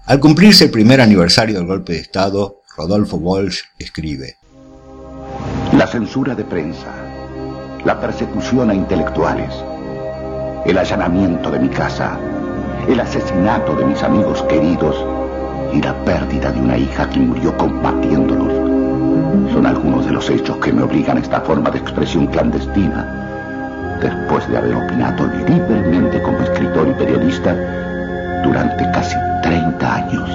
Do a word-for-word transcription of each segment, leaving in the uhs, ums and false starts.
Al cumplirse el primer aniversario del golpe de Estado, Rodolfo Walsh escribe: La censura de prensa, la persecución a intelectuales, el allanamiento de mi casa, el asesinato de mis amigos queridos y la pérdida de una hija que murió combatiéndolos son algunos de los hechos que me obligan a esta forma de expresión clandestina, después de haber opinado libremente como escritor y periodista durante casi treinta años.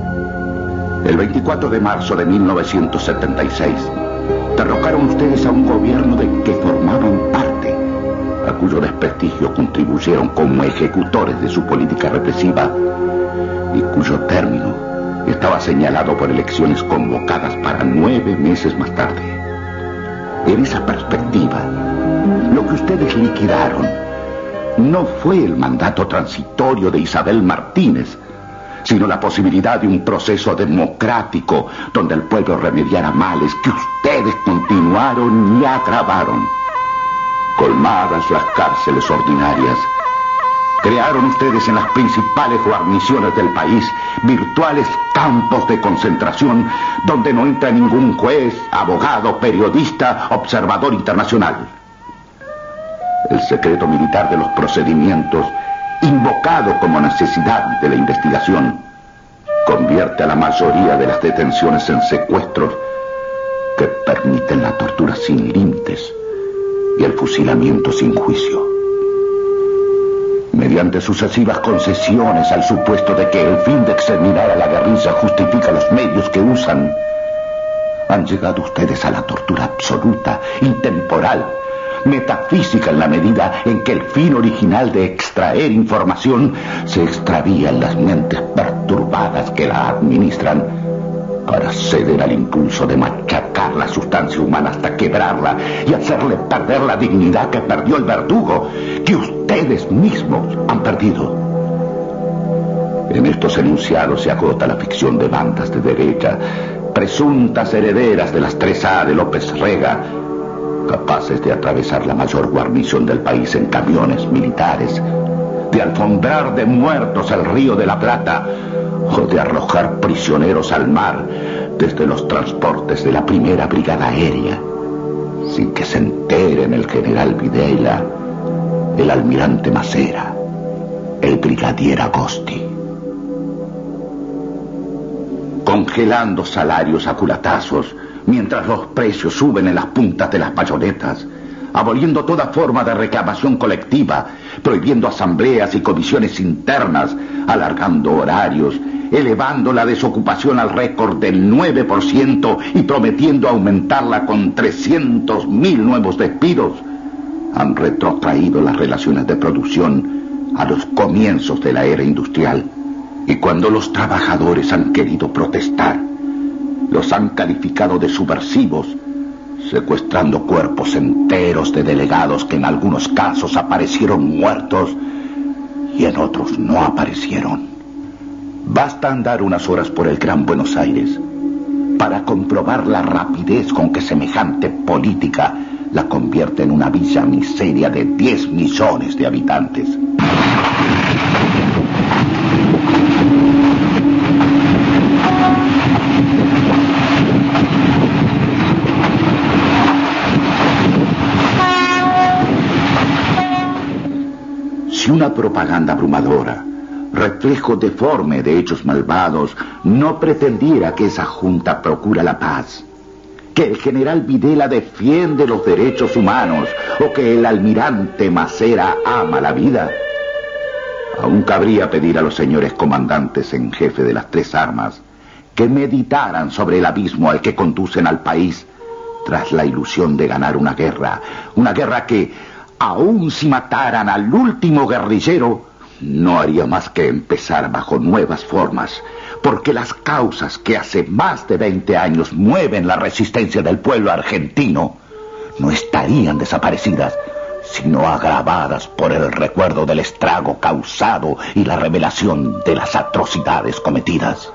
El veinticuatro de marzo de mil novecientos setenta y seis, derrocaron ustedes a un gobierno de que formaban parte, a cuyo desprestigio contribuyeron como ejecutores de su política represiva y cuyo término estaba señalado por elecciones convocadas para nueve meses más tarde. En esa perspectiva, lo que ustedes liquidaron no fue el mandato transitorio de Isabel Martínez, sino la posibilidad de un proceso democrático donde el pueblo remediara males que ustedes continuaron y agravaron. Colmadas las cárceles ordinarias, crearon ustedes en las principales guarniciones del país virtuales campos de concentración donde no entra ningún juez, abogado, periodista, observador internacional. El secreto militar de los procedimientos, invocado como necesidad de la investigación, convierte a la mayoría de las detenciones en secuestros que permiten la tortura sin límites y el fusilamiento sin juicio. Mediante sucesivas concesiones al supuesto de que el fin de exterminar a la guerrilla justifica los medios que usan, han llegado ustedes a la tortura absoluta, intemporal, metafísica en la medida en que el fin original de extraer información se extravía en las mentes perturbadas que la administran para ceder al impulso de machacar la sustancia humana hasta quebrarla y hacerle perder la dignidad que perdió el verdugo, que ustedes mismos han perdido. En estos enunciados se agota la ficción de bandas de derecha, presuntas herederas de las tres A de López Rega, capaces de atravesar la mayor guarnición del país en camiones militares, de alfombrar de muertos el Río de la Plata o de arrojar prisioneros al mar desde los transportes de la primera brigada aérea, sin que se enteren el general Videla, el almirante Macera, el brigadier Agosti. Congelando salarios a culatazos, mientras los precios suben en las puntas de las bayonetas, aboliendo toda forma de reclamación colectiva, prohibiendo asambleas y comisiones internas, alargando horarios, elevando la desocupación al récord del nueve por ciento y prometiendo aumentarla con trescientos mil nuevos despidos, han retrotraído las relaciones de producción a los comienzos de la era industrial. Y cuando los trabajadores han querido protestar, los han calificado de subversivos, secuestrando cuerpos enteros de delegados que en algunos casos aparecieron muertos y en otros no aparecieron. Basta andar unas horas por el Gran Buenos Aires para comprobar la rapidez con que semejante política la convierte en una villa miseria de diez millones de habitantes. Si una propaganda abrumadora, reflejo deforme de hechos malvados, no pretendiera que esa junta procura la paz, que el general Videla defiende los derechos humanos o que el almirante Macera ama la vida, aún cabría pedir a los señores comandantes en jefe de las tres armas que meditaran sobre el abismo al que conducen al país tras la ilusión de ganar una guerra, una guerra que, aún si mataran al último guerrillero, no haría más que empezar bajo nuevas formas, porque las causas que hace más de veinte años mueven la resistencia del pueblo argentino no estarían desaparecidas, sino agravadas por el recuerdo del estrago causado y la revelación de las atrocidades cometidas.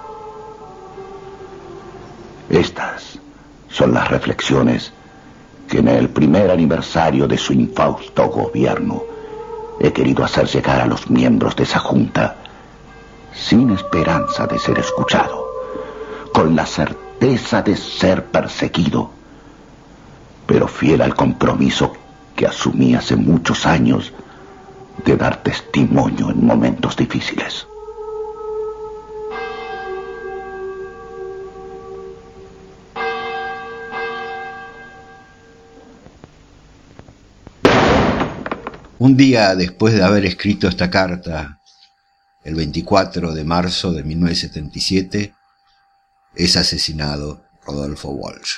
Estas son las reflexiones que en el primer aniversario de su infausto gobierno he querido hacer llegar a los miembros de esa junta sin esperanza de ser escuchado, con la certeza de ser perseguido, pero fiel al compromiso que asumí hace muchos años de dar testimonio en momentos difíciles. Un día después de haber escrito esta carta, el veinticuatro de marzo de mil novecientos setenta y siete, es asesinado Rodolfo Walsh.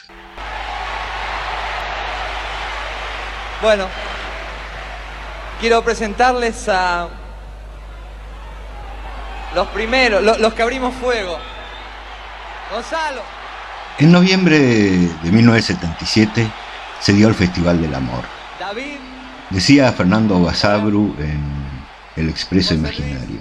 Bueno, quiero presentarles a los primeros, los, los que abrimos fuego. Gonzalo. En noviembre de mil novecientos setenta y siete se dio el Festival del Amor. David. Decía Fernando Bassabru en El Expreso Imaginario: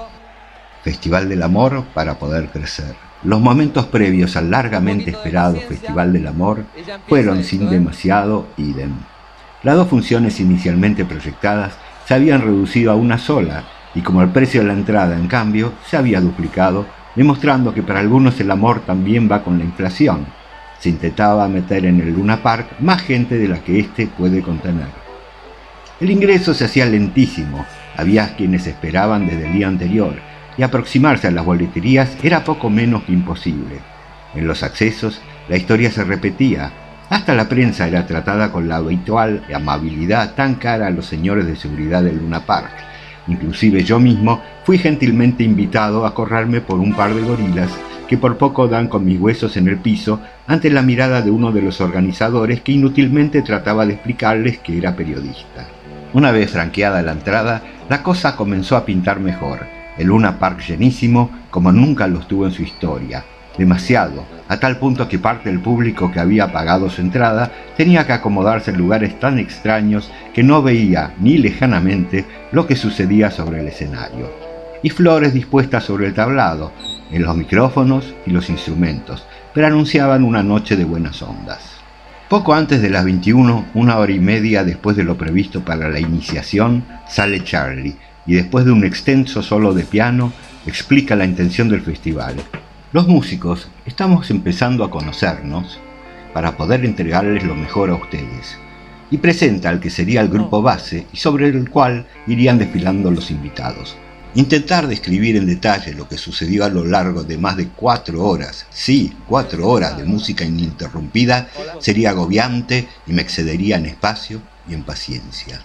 Festival del Amor para poder crecer. Los momentos previos al largamente esperado Festival del Amor fueron sin demasiado idem. Las dos funciones inicialmente proyectadas se habían reducido a una sola, y como el precio de la entrada, en cambio, se había duplicado, demostrando que para algunos el amor también va con la inflación. Se intentaba meter en el Luna Park más gente de la que éste puede contener. El ingreso se hacía lentísimo, había quienes esperaban desde el día anterior, y aproximarse a las boleterías era poco menos que imposible. En los accesos, la historia se repetía. Hasta la prensa era tratada con la habitual amabilidad tan cara a los señores de seguridad del Luna Park. Inclusive yo mismo fui gentilmente invitado a correrme por un par de gorilas que por poco dan con mis huesos en el piso ante la mirada de uno de los organizadores que inútilmente trataba de explicarles que era periodista. Una vez franqueada la entrada, la cosa comenzó a pintar mejor. El Luna Park llenísimo como nunca lo estuvo en su historia. Demasiado, a tal punto que parte del público que había pagado su entrada tenía que acomodarse en lugares tan extraños que no veía ni lejanamente lo que sucedía sobre el escenario. Y flores dispuestas sobre el tablado, en los micrófonos y los instrumentos, pero anunciaban una noche de buenas ondas. Poco antes de las veintiuna, una hora y media después de lo previsto para la iniciación, sale Charlie, y después de un extenso solo de piano, explica la intención del festival. Los músicos estamos empezando a conocernos para poder entregarles lo mejor a ustedes, y presenta al que sería el grupo base y sobre el cual irían desfilando los invitados. Intentar describir en detalle lo que sucedió a lo largo de más de cuatro horas, sí, cuatro horas de música ininterrumpida, sería agobiante y me excedería en espacio y en paciencia.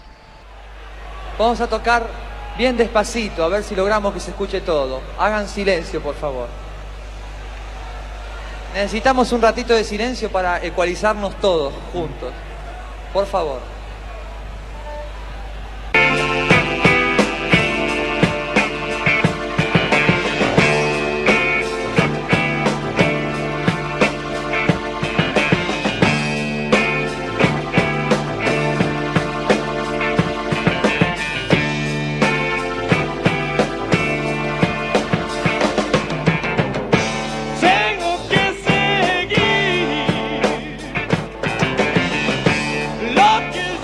Vamos a tocar bien despacito, a ver si logramos que se escuche todo. Hagan silencio, por favor. Necesitamos un ratito de silencio para ecualizarnos todos juntos. Por favor. Lo que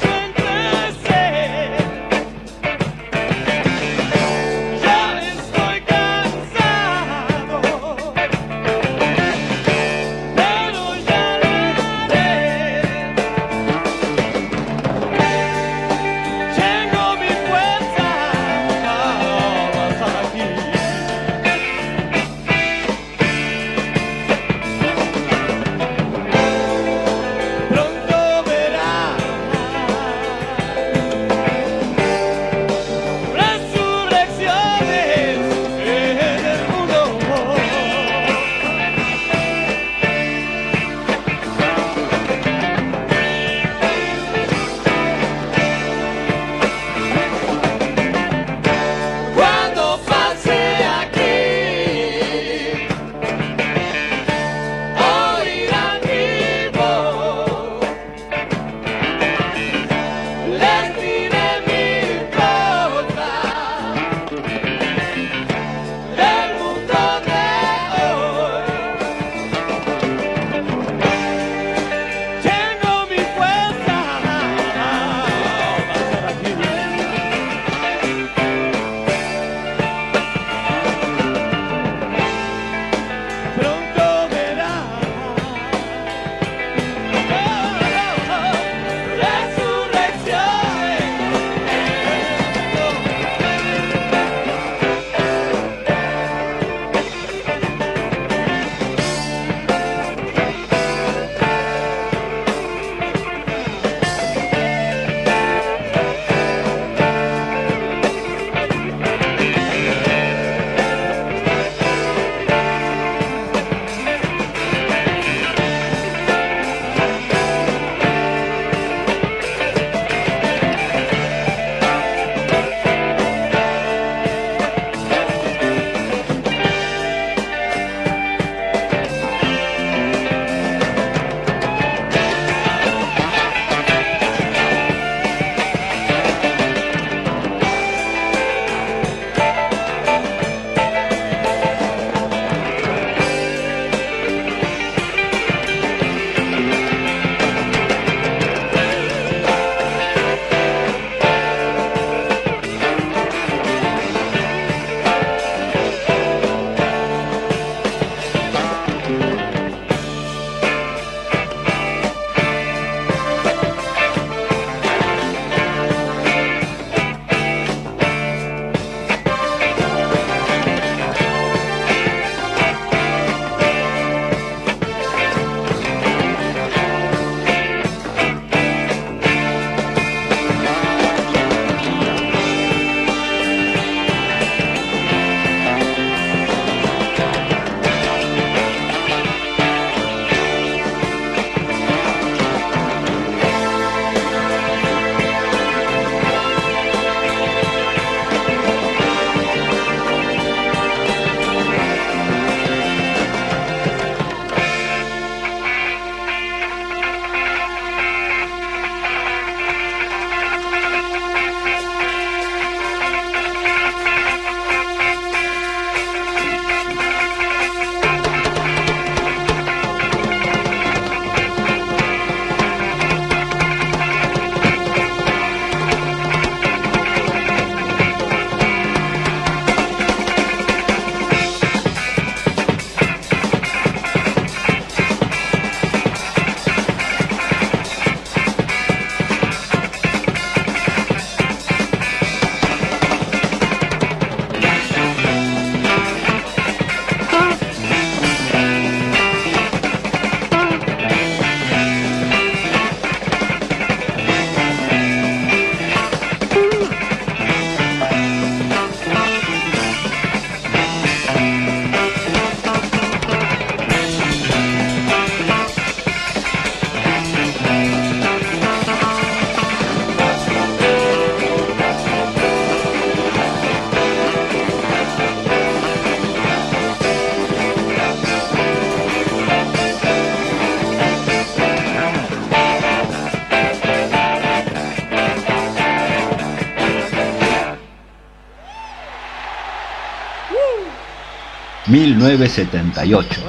mil novecientos setenta y ocho.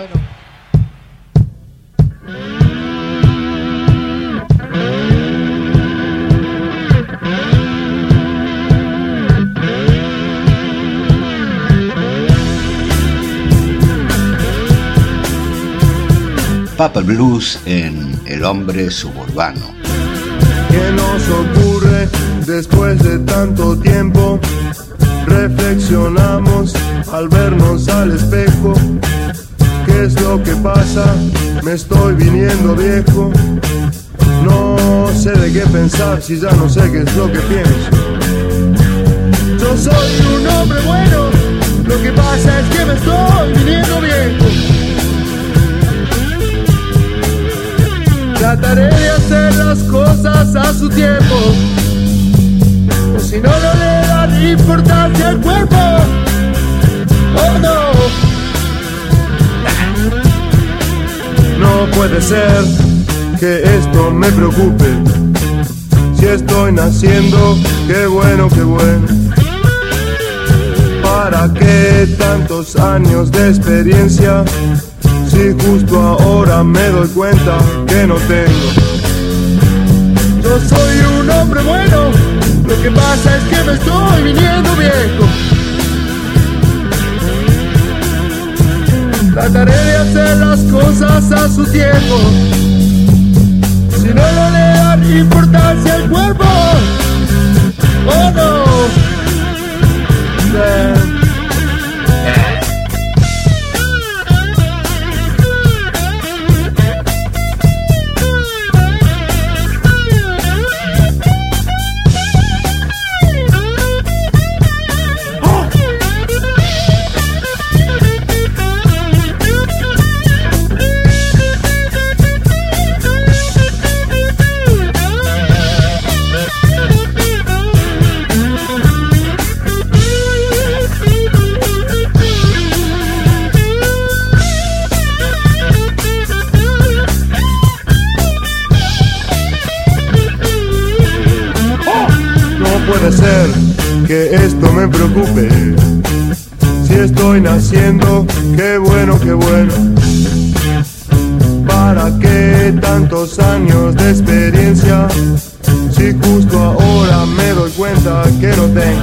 Papa Blues en El hombre suburbano. ¿Qué nos ocurre después de tanto tiempo? Reflexionamos al vernos al espejo. ¿Qué es lo que pasa? Me estoy viniendo viejo. No sé de qué pensar si ya no sé qué es lo que pienso. Yo soy un hombre bueno, lo que pasa es que me estoy viniendo viejo. Trataré de hacer las cosas a su tiempo, o si no, no le dan importancia al cuerpo. Oh no, no puede ser que esto me preocupe. Si estoy naciendo, qué bueno, qué bueno. ¿Para qué tantos años de experiencia si justo ahora me doy cuenta que no tengo? Yo soy un hombre bueno, lo que pasa es que me estoy viniendo viejo. Trataré de hacer las cosas a su tiempo, si no, no le dan importancia al cuerpo. Oh no, yeah. Puede ser que esto me preocupe. Si estoy naciendo, qué bueno, qué bueno. ¿Para qué tantos años de experiencia si justo ahora me doy cuenta que no tengo?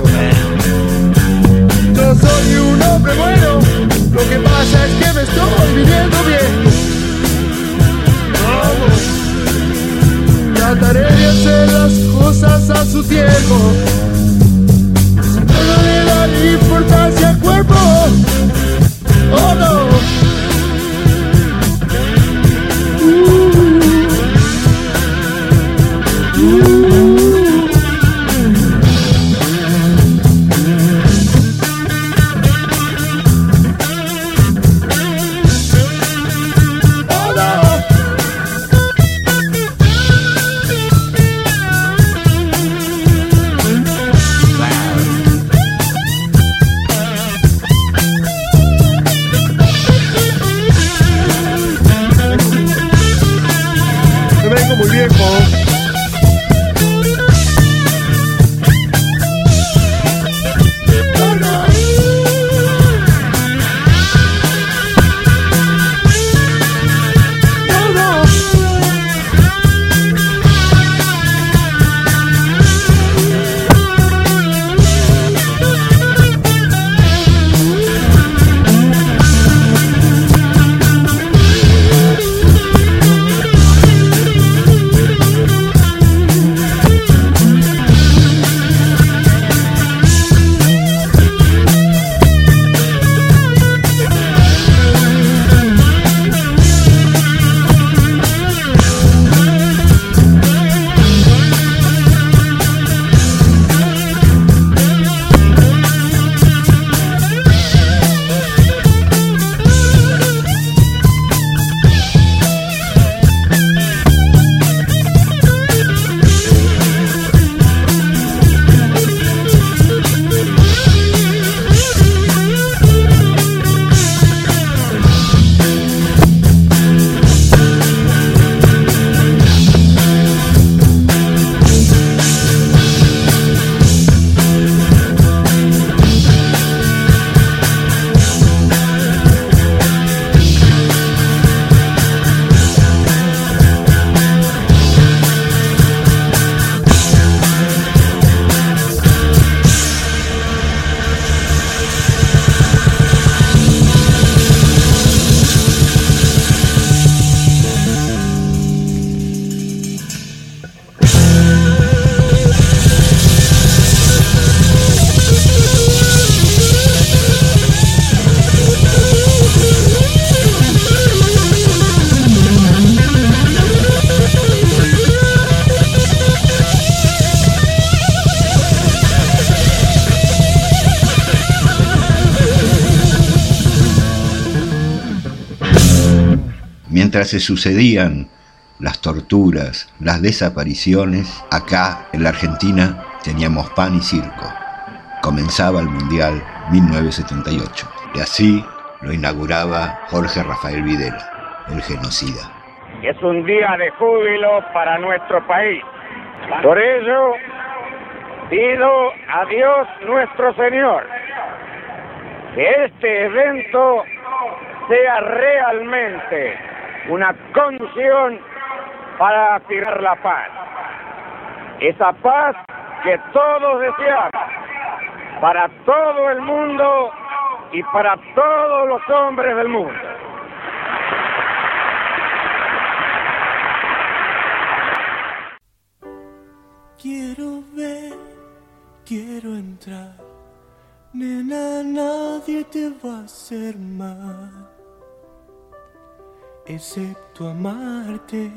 Yo soy un hombre bueno, lo que pasa es que me estoy viniendo viejo. Trataré de hacer las cosas a su tiempo, no le dan importancia al cuerpo. Oh no, uh, uh. Mientras se sucedían las torturas, las desapariciones, acá en la Argentina teníamos pan y circo. Comenzaba el Mundial mil novecientos setenta y ocho y así lo inauguraba Jorge Rafael Videla, el genocida. Es un día de júbilo para nuestro país. Por ello, pido a Dios nuestro Señor que este evento sea realmente una condición para afirmar la paz. Esa paz que todos deseamos para todo el mundo y para todos los hombres del mundo. Quiero ver, quiero entrar, nena, nadie te va a hacer mal, excepto amarte.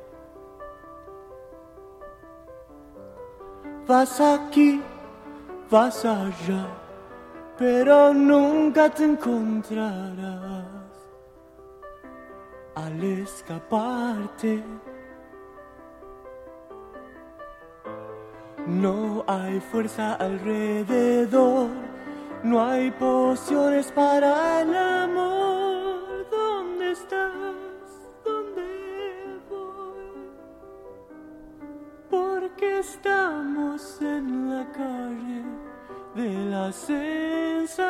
Vas aquí, vas allá, pero nunca te encontrarás al escaparte. No hay fuerza alrededor, no hay pociones para el amor. ¿Dónde estás? ¿Dónde voy? Porque estamos en la calle de la sensación,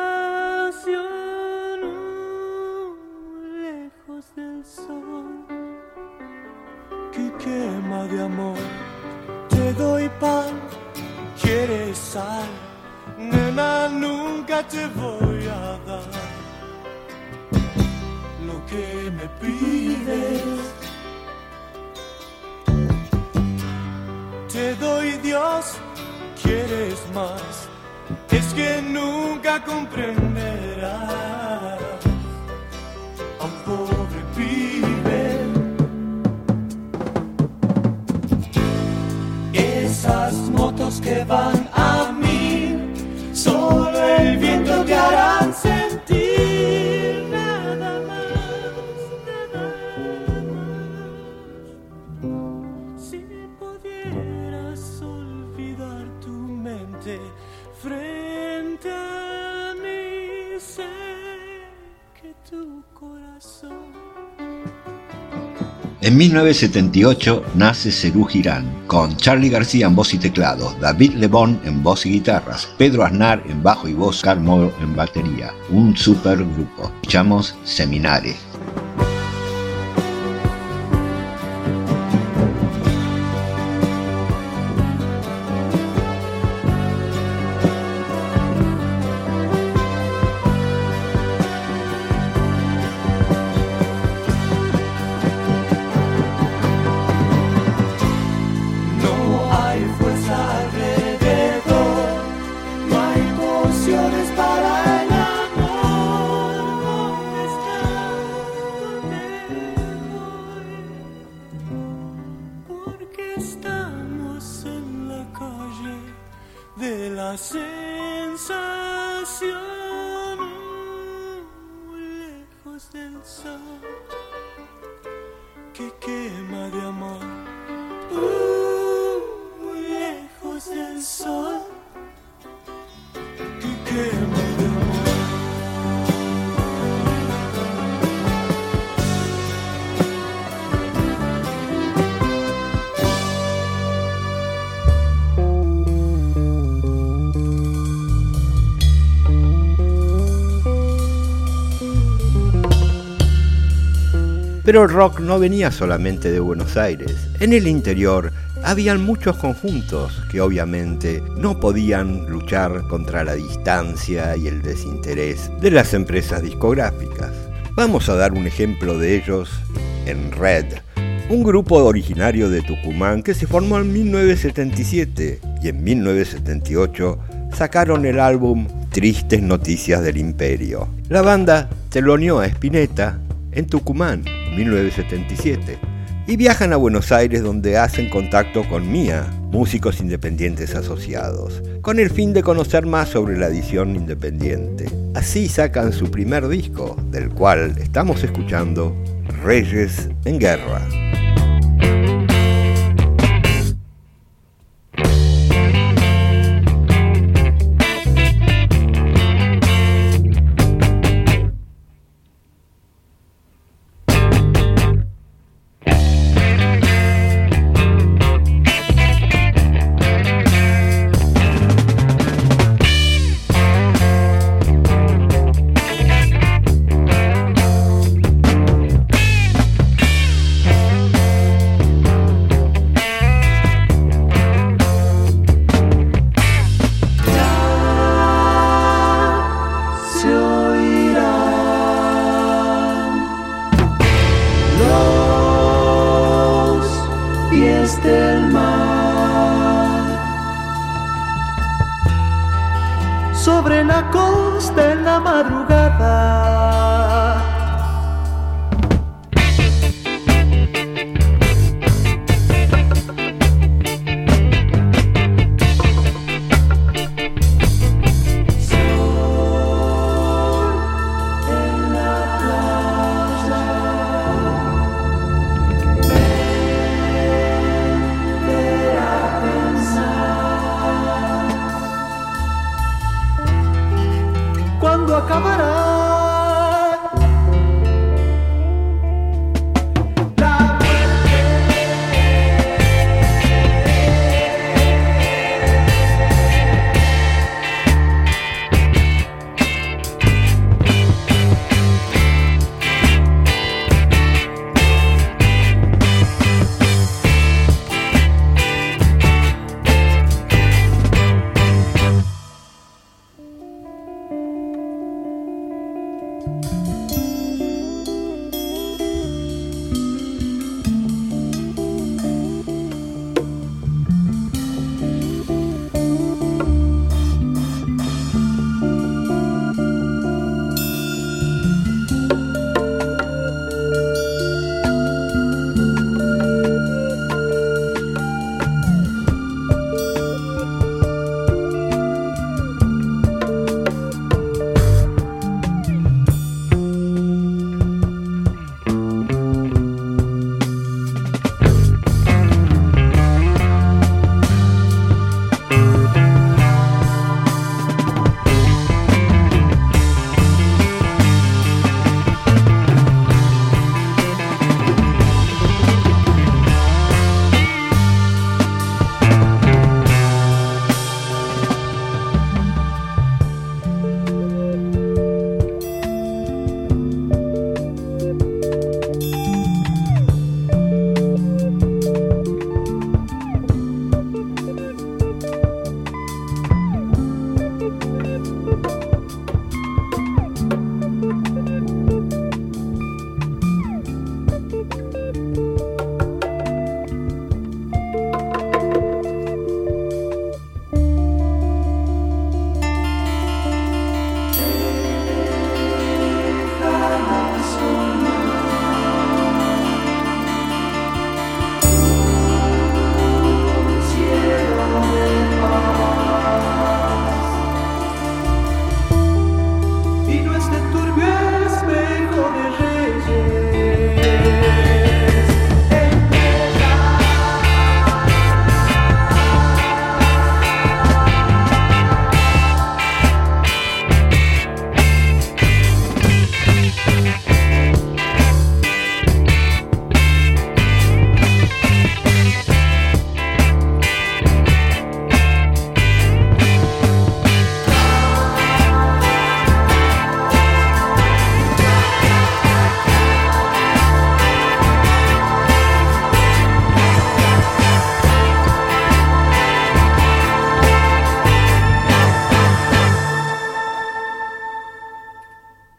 lejos del sol que quema de amor. Te doy pan, quieres sal, nena, nunca te voy a dar lo que me pides. Te doy Dios, quieres más, es que nunca comprenderás a un pobre pibe. Esas motos que van a mí, solo el viento te harán sentir, nada más, nada más. Si pudieras olvidar tu mente frente a mí, sé que tu corazón. En mil novecientos setenta y ocho nace Serú Girán, con Charly García en voz y teclados, David Lebón en voz y guitarras, Pedro Aznar en bajo y voz, Carmo en batería. Un super grupo. Escuchamos Seminare. Pero el rock no venía solamente de Buenos Aires. En el interior habían muchos conjuntos que obviamente no podían luchar contra la distancia y el desinterés de las empresas discográficas. Vamos a dar un ejemplo de ellos en Red, un grupo originario de Tucumán que se formó en mil novecientos setenta y siete y en mil novecientos setenta y ocho sacaron el álbum Tristes Noticias del Imperio. La banda teloneó a Spinetta en Tucumán, mil novecientos setenta y siete, y viajan a Buenos Aires, donde hacen contacto con Mía, músicos independientes asociados, con el fin de conocer más sobre la edición independiente. Así sacan su primer disco, del cual estamos escuchando Reyes en Guerra. Sobre la costa en la madrugada